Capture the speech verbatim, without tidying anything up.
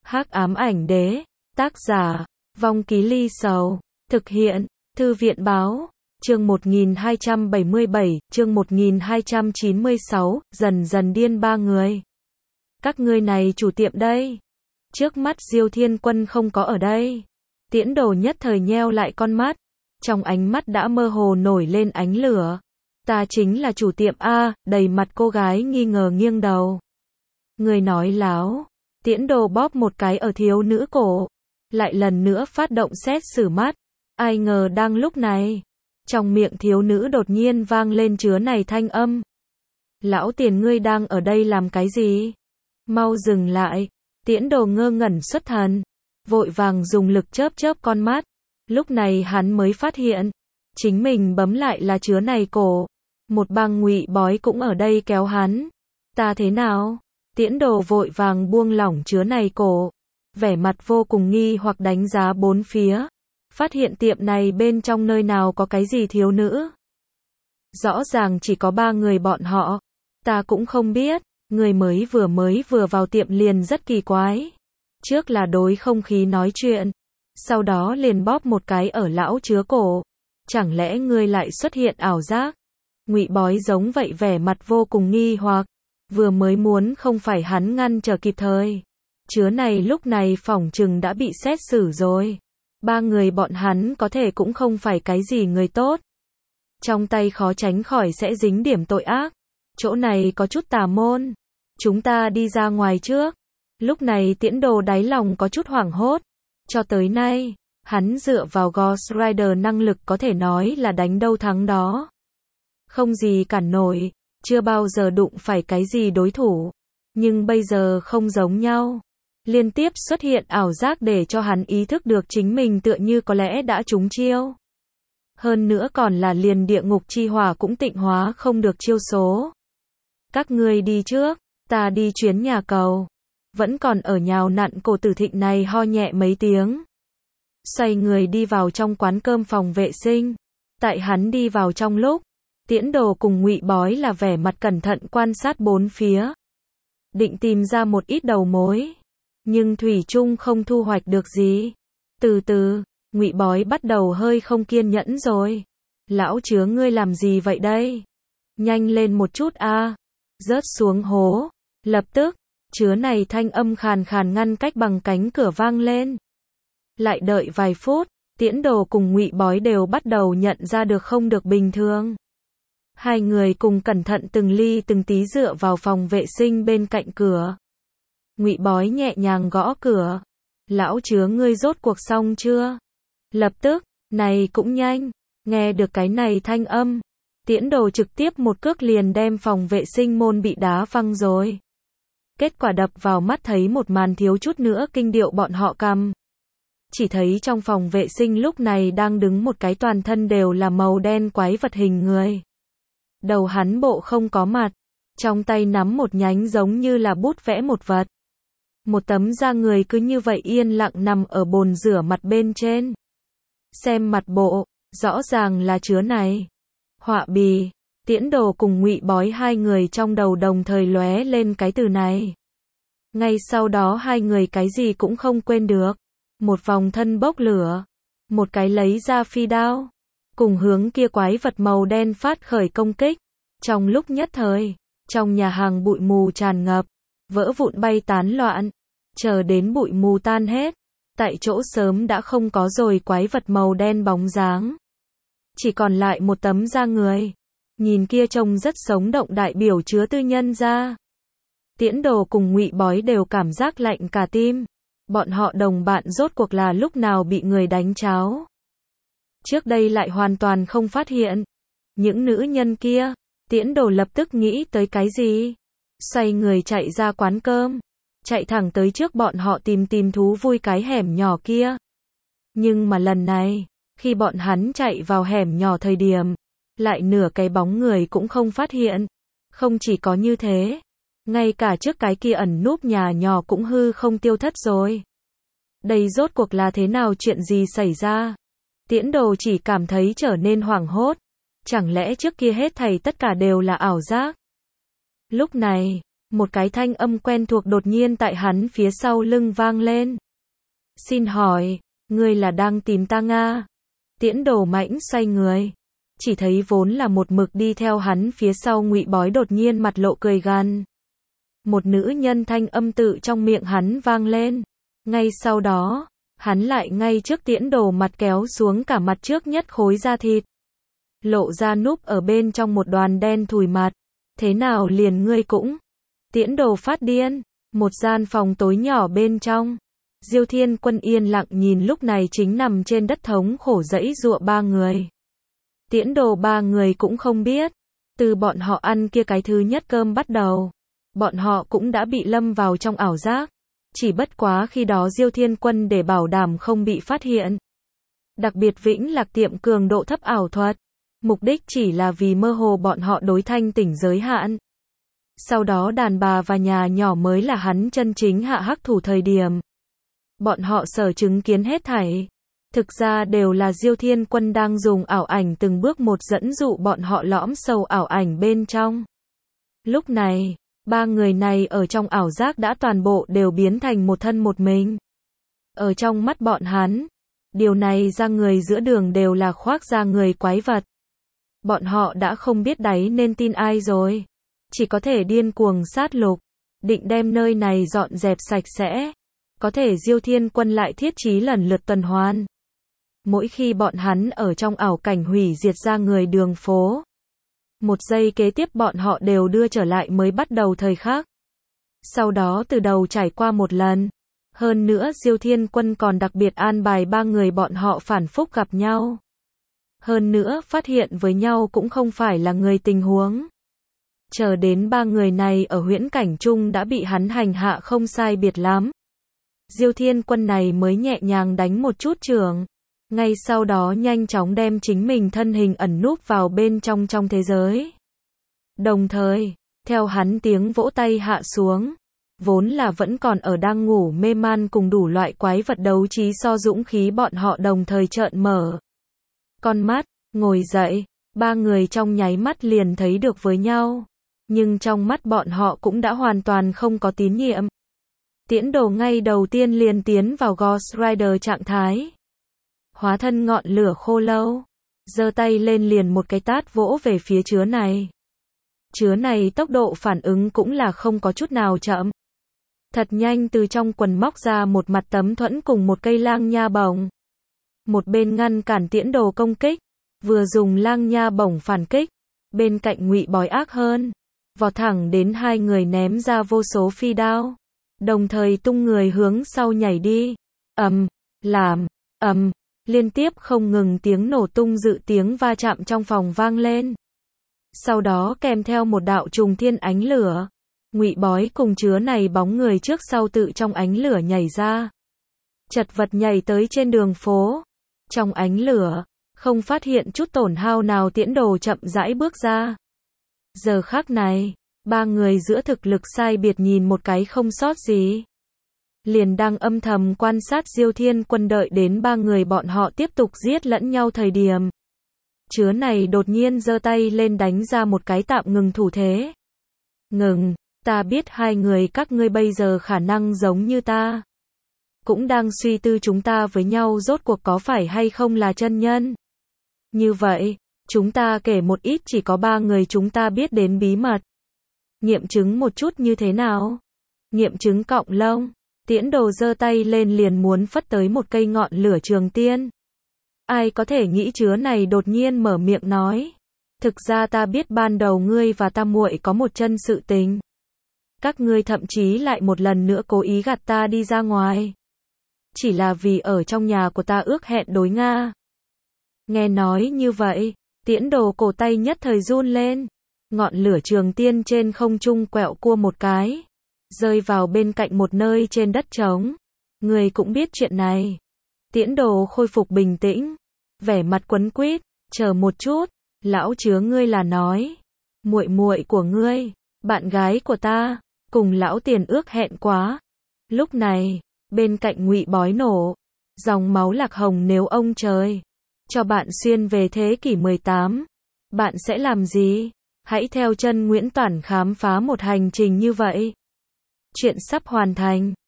Hắc ám ảnh đế, tác giả, Vong Ký Ly Sầu, thực hiện, Thư viện báo, chương một nghìn hai trăm bảy mươi bảy, chương một nghìn hai trăm chín mươi sáu, dần dần điên ba người. Các ngươi này chủ tiệm đây. Trước mắt Diêu Thiên Quân không có ở đây. Tiễn Đồ nhất thời nheo lại con mắt, trong ánh mắt đã mơ hồ nổi lên ánh lửa. Ta chính là chủ tiệm a, đầy mặt cô gái nghi ngờ nghiêng đầu. Người nói láo. Tiễn Đồ bóp một cái ở thiếu nữ cổ, lại lần nữa phát động xét xử mắt. Ai ngờ đang lúc này, trong miệng thiếu nữ đột nhiên vang lên chứa này thanh âm. Lão tiền ngươi đang ở đây làm cái gì? Mau dừng lại. Tiễn Đồ ngơ ngẩn xuất thần, vội vàng dùng lực chớp chớp con mắt. Lúc này hắn mới phát hiện, chính mình bấm lại là chứa này cổ. Một bang ngụy bói cũng ở đây kéo hắn. Ta thế nào? Tiễn Đồ vội vàng buông lỏng chứa này cổ, vẻ mặt vô cùng nghi hoặc đánh giá bốn phía. Phát hiện tiệm này bên trong nơi nào có cái gì thiếu nữ. Rõ ràng chỉ có ba người bọn họ. Ta cũng không biết, người mới vừa mới vừa vào tiệm liền rất kỳ quái. Trước là đối không khí nói chuyện, sau đó liền bóp một cái ở lão chứa cổ. Chẳng lẽ ngươi lại xuất hiện ảo giác? Ngụy bói giống vậy vẻ mặt vô cùng nghi hoặc. Vừa mới muốn không phải hắn ngăn chờ kịp thời. Chứa này lúc này phỏng chừng đã bị xét xử rồi. Ba người bọn hắn có thể cũng không phải cái gì người tốt. Trong tay khó tránh khỏi sẽ dính điểm tội ác. Chỗ này có chút tà môn. Chúng ta đi ra ngoài trước. Lúc này Tiễn Đồ đáy lòng có chút hoảng hốt. Cho tới nay, hắn dựa vào Ghost Rider năng lực có thể nói là đánh đâu thắng đó. Không gì cản nổi, chưa bao giờ đụng phải cái gì đối thủ. Nhưng bây giờ không giống nhau. Liên tiếp xuất hiện ảo giác để cho hắn ý thức được chính mình tựa như có lẽ đã trúng chiêu. Hơn nữa còn là liền địa ngục chi hỏa cũng tịnh hóa không được chiêu số. Các ngươi đi trước, ta đi chuyến nhà cầu. Vẫn còn ở nhào nặn cổ Tử Thịnh này ho nhẹ mấy tiếng. Xoay người đi vào trong quán cơm phòng vệ sinh. Tại hắn đi vào trong lúc, Tiễn Đồ cùng Ngụy bói là vẻ mặt cẩn thận quan sát bốn phía. Định tìm ra một ít đầu mối. Nhưng thủy chung không thu hoạch được gì. Từ từ, Ngụy bói bắt đầu hơi không kiên nhẫn rồi. Lão chứa ngươi làm gì vậy đây? Nhanh lên một chút a. Rớt xuống hố. Lập tức, chứa này thanh âm khàn khàn ngăn cách bằng cánh cửa vang lên. Lại đợi vài phút, Tiễn Đồ cùng Ngụy bói đều bắt đầu nhận ra được không được bình thường. Hai người cùng cẩn thận từng ly từng tí dựa vào phòng vệ sinh bên cạnh cửa. Ngụy bói nhẹ nhàng gõ cửa. Lão chứa ngươi rốt cuộc xong chưa? Lập tức, này cũng nhanh. Nghe được cái này thanh âm, Tiễn Đồ trực tiếp một cước liền đem phòng vệ sinh môn bị đá văng rồi. Kết quả đập vào mắt thấy một màn thiếu chút nữa kinh điệu bọn họ cằm. Chỉ thấy trong phòng vệ sinh lúc này đang đứng một cái toàn thân đều là màu đen quái vật hình người. Đầu hắn bộ không có mặt, trong tay nắm một nhánh giống như là bút vẽ một vật. Một tấm da người cứ như vậy yên lặng nằm ở bồn rửa mặt bên trên. Xem mặt bộ, rõ ràng là chứa này. Họa bì, Tiễn Đồ cùng Ngụy bói hai người trong đầu đồng thời lóe lên cái từ này. Ngay sau đó hai người cái gì cũng không quên được. Một vòng thân bốc lửa. Một cái lấy ra phi đao. Cùng hướng kia quái vật màu đen phát khởi công kích. Trong lúc nhất thời, trong nhà hàng bụi mù tràn ngập. Vỡ vụn bay tán loạn. Chờ đến bụi mù tan hết. Tại chỗ sớm đã không có rồi quái vật màu đen bóng dáng. Chỉ còn lại một tấm da người. Nhìn kia trông rất sống động đại biểu chứa tư nhân da. Tiễn Đồ cùng Ngụy bói đều cảm giác lạnh cả tim. Bọn họ đồng bạn rốt cuộc là lúc nào bị người đánh cháo. Trước đây lại hoàn toàn không phát hiện. Những nữ nhân kia, Tiễn Đồ lập tức nghĩ tới cái gì? Xoay người chạy ra quán cơm. Chạy thẳng tới trước bọn họ tìm tìm thú vui cái hẻm nhỏ kia. Nhưng mà lần này, khi bọn hắn chạy vào hẻm nhỏ thời điểm, lại nửa cái bóng người cũng không phát hiện. Không chỉ có như thế, ngay cả trước cái kia ẩn núp nhà nhỏ cũng hư không tiêu thất rồi. Đây rốt cuộc là thế nào, chuyện gì xảy ra? Tiễn Đồ chỉ cảm thấy trở nên hoảng hốt. Chẳng lẽ trước kia hết thảy tất cả đều là ảo giác? Lúc này, Một cái thanh âm quen thuộc đột nhiên tại hắn phía sau lưng vang lên. Xin hỏi, ngươi là đang tìm ta nga? Tiễn Đồ mãnh xoay người. Chỉ thấy vốn là một mực đi theo hắn phía sau Ngụy Bói đột nhiên mặt lộ cười gằn. Một nữ nhân thanh âm tự trong miệng hắn vang lên. Ngay sau đó, hắn lại ngay trước Tiễn Đồ mặt kéo xuống cả mặt trước nhất khối da thịt. Lộ ra núp ở bên trong một đoàn đen thùi mặt. Thế nào liền ngươi cũng? Tiễn Đồ phát điên. Một gian phòng tối nhỏ bên trong. Diêu Thiên Quân yên lặng nhìn lúc này chính nằm trên đất thống khổ giãy giụa ba người. Tiễn Đồ ba người cũng không biết. Từ bọn họ ăn kia cái thứ nhất cơm bắt đầu. Bọn họ cũng đã bị lâm vào trong ảo giác. Chỉ bất quá khi đó Diêu Thiên Quân để bảo đảm không bị phát hiện. Đặc biệt Vĩnh Lạc tiệm cường độ thấp ảo thuật. Mục đích chỉ là vì mơ hồ bọn họ đối thanh tỉnh giới hạn. Sau đó đàn bà và nhà nhỏ mới là hắn chân chính hạ hắc thủ thời điểm. Bọn họ sở chứng kiến hết thảy. Thực ra đều là Diêu Thiên Quân đang dùng ảo ảnh từng bước một dẫn dụ bọn họ lõm sâu ảo ảnh bên trong. Lúc này, ba người này ở trong ảo giác đã toàn bộ đều biến thành một thân một mình. Ở trong mắt bọn hắn, điều này ra người giữa đường đều là khoác ra người quái vật. Bọn họ đã không biết đáy nên tin ai rồi. Chỉ có thể điên cuồng sát lục, định đem nơi này dọn dẹp sạch sẽ. Có thể Diêu Thiên Quân lại thiết chí lần lượt tuần hoàn. Mỗi khi bọn hắn ở trong ảo cảnh hủy diệt ra người đường phố, một giây kế tiếp bọn họ đều đưa trở lại mới bắt đầu thời khắc. Sau đó từ đầu trải qua một lần. Hơn nữa Diêu Thiên Quân còn đặc biệt an bài ba người bọn họ phản phúc gặp nhau. Hơn nữa phát hiện với nhau cũng không phải là người tình huống. Chờ đến ba người này ở huyễn cảnh chung đã bị hắn hành hạ không sai biệt lắm. Diêu Thiên Quân này mới nhẹ nhàng đánh một chút chưởng. Ngay sau đó nhanh chóng đem chính mình thân hình ẩn núp vào bên trong trong thế giới. Đồng thời, theo hắn tiếng vỗ tay hạ xuống, vốn là vẫn còn ở đang ngủ mê man cùng đủ loại quái vật đấu trí so dũng khí bọn họ đồng thời trợn mở con mắt, ngồi dậy, ba người trong nháy mắt liền thấy được với nhau. Nhưng trong mắt bọn họ cũng đã hoàn toàn không có tín nhiệm. Tiễn Đồ ngay đầu tiên liền tiến vào Ghost Rider trạng thái. Hóa thân ngọn lửa khô lâu. Giơ tay lên liền một cái tát vỗ về phía chứa này. Chứa này tốc độ phản ứng cũng là không có chút nào chậm. Thật nhanh từ trong quần móc ra một mặt tấm thuẫn cùng một cây lang nha bổng. Một bên ngăn cản Tiễn Đồ công kích, vừa dùng lang nha bổng phản kích. Bên cạnh Ngụy Bói ác hơn, vọt thẳng đến hai người ném ra vô số phi đao. Đồng thời tung người hướng sau nhảy đi. Ầm, làm, ầm, liên tiếp không ngừng tiếng nổ tung dự tiếng va chạm trong phòng vang lên. Sau đó kèm theo một đạo trùng thiên ánh lửa. Ngụy Bói cùng chứa này bóng người trước sau tự trong ánh lửa nhảy ra. Chật vật nhảy tới trên đường phố. Trong ánh lửa, không phát hiện chút tổn hao nào Tiễn Đồ chậm rãi bước ra. Giờ khắc này, ba người giữa thực lực sai biệt nhìn một cái không sót gì. Liền đang âm thầm quan sát Diêu Thiên Quân đợi đến ba người bọn họ tiếp tục giết lẫn nhau thời điểm. Chứa này đột nhiên giơ tay lên đánh ra một cái tạm ngừng thủ thế. Ngừng, ta biết hai người các ngươi bây giờ khả năng giống như ta. Cũng đang suy tư chúng ta với nhau rốt cuộc có phải hay không là chân nhân. Như vậy, chúng ta kể một ít chỉ có ba người chúng ta biết đến bí mật. Nghiệm chứng một chút như thế nào? Nghiệm chứng cọng lông. Tiễn Đồ giơ tay lên liền muốn phất tới một cây ngọn lửa trường tiên. Ai có thể nghĩ chứa này đột nhiên mở miệng nói. Thực ra ta biết ban đầu ngươi và ta muội có một chân sự tình. Các ngươi thậm chí lại một lần nữa cố ý gạt ta đi ra ngoài. Chỉ là vì ở trong nhà của ta ước hẹn đối Nga. Nghe nói như vậy, Tiễn Đồ cổ tay nhất thời run lên. Ngọn lửa trường tiên trên không trung quẹo cua một cái. Rơi vào bên cạnh một nơi trên đất trống. Người cũng biết chuyện này. Tiễn Đồ khôi phục bình tĩnh. Vẻ mặt quấn quýt. Chờ một chút. Lão chứa ngươi là nói. Muội muội của ngươi. Bạn gái của ta. Cùng lão tiền ước hẹn quá. Lúc này. Bên cạnh Ngụy Bói nổ. Dòng máu lạc hồng nếu ông trời. Cho bạn xuyên về thế kỷ mười tám. Bạn sẽ làm gì? Hãy theo chân Nguyễn Toản khám phá một hành trình như vậy. Chuyện sắp hoàn thành.